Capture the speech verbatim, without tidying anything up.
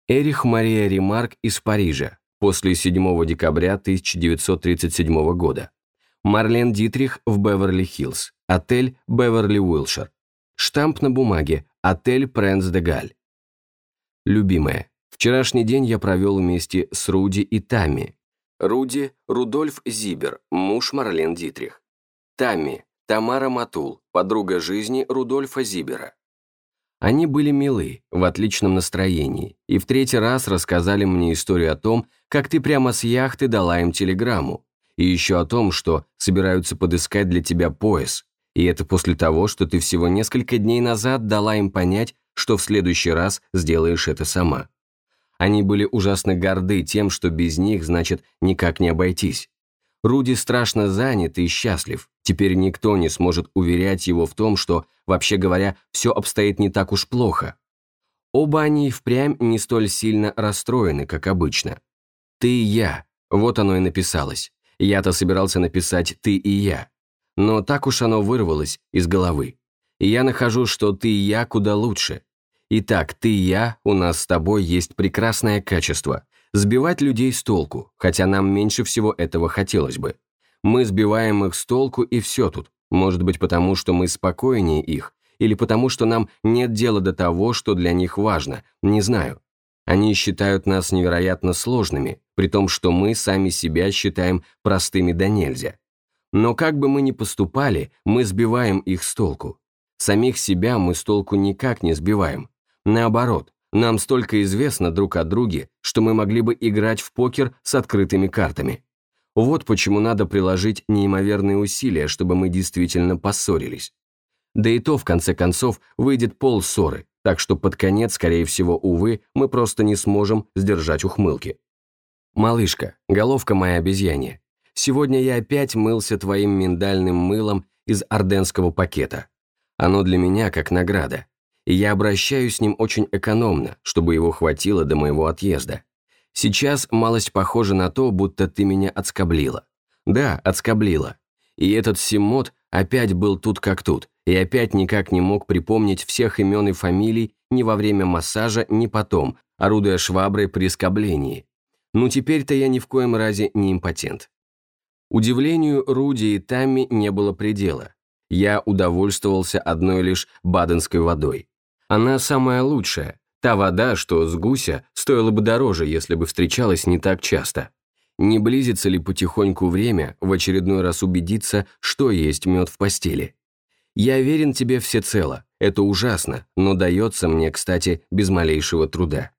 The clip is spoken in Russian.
Эрих Мария Ремарк из Парижа после седьмого декабря тысяча девятьсот тридцать седьмого года. Марлен Дитрих в Беверли-Хиллз, отель Беверли-Уилшир. Штамп на бумаге, отель Пренс де Галь. Любимая, вчерашний день я провел вместе с Руди и Тамми. Руди – Рудольф Зибер, муж Марлен Дитрих. Тамми – Тамара Матул, подруга жизни Рудольфа Зибера. Они были милы, в отличном настроении, и в третий раз рассказали мне историю о том, как ты прямо с яхты дала им телеграмму, и еще о том, что собираются подыскать для тебя пояс, и это после того, что ты всего несколько дней назад дала им понять, что в следующий раз сделаешь это сама. Они были ужасно горды тем, что без них, значит, никак не обойтись. Руди страшно занят и счастлив. Теперь никто не сможет уверять его в том, что, вообще говоря, все обстоит не так уж плохо. Оба они впрямь не столь сильно расстроены, как обычно. «Ты и я», вот оно и написалось. Я-то собирался написать «ты и я». Но так уж оно вырвалось из головы. И я нахожу, что «ты и я» куда лучше. Итак, «ты и я» у нас с тобой есть прекрасное качество – сбивать людей с толку, хотя нам меньше всего этого хотелось бы. Мы сбиваем их с толку, и все тут. Может быть, потому что мы спокойнее их, или потому что нам нет дела до того, что для них важно, не знаю. Они считают нас невероятно сложными, при том, что мы сами себя считаем простыми до нельзя. Но как бы мы ни поступали, мы сбиваем их с толку. Самих себя мы с толку никак не сбиваем. Наоборот, нам столько известно друг о друге, что мы могли бы играть в покер с открытыми картами. Вот почему надо приложить неимоверные усилия, чтобы мы действительно поссорились. Да и то, в конце концов, выйдет полссоры, так что под конец, скорее всего, увы, мы просто не сможем сдержать ухмылки. Малышка, головка моя обезьянья, сегодня я опять мылся твоим миндальным мылом из орденского пакета. Оно для меня как награда, и я обращаюсь с ним очень экономно, чтобы его хватило до моего отъезда. Сейчас малость похоже на то, будто ты меня отскоблила. Да, отскоблила. И этот Симмот опять был тут как тут, и опять никак не мог припомнить всех имен и фамилий ни во время массажа, ни потом, орудуя шваброй при скоблении. Ну теперь-то я ни в коем разе не импотент. Удивлению Руди и Тамми не было предела. Я удовольствовался одной лишь баденской водой. Она самая лучшая, та вода, что с гуся стоила бы дороже, если бы встречалась не так часто. Не близится ли потихоньку время в очередной раз убедиться, что есть мед в постели? Я верен тебе всецело, это ужасно, но дается мне, кстати, без малейшего труда.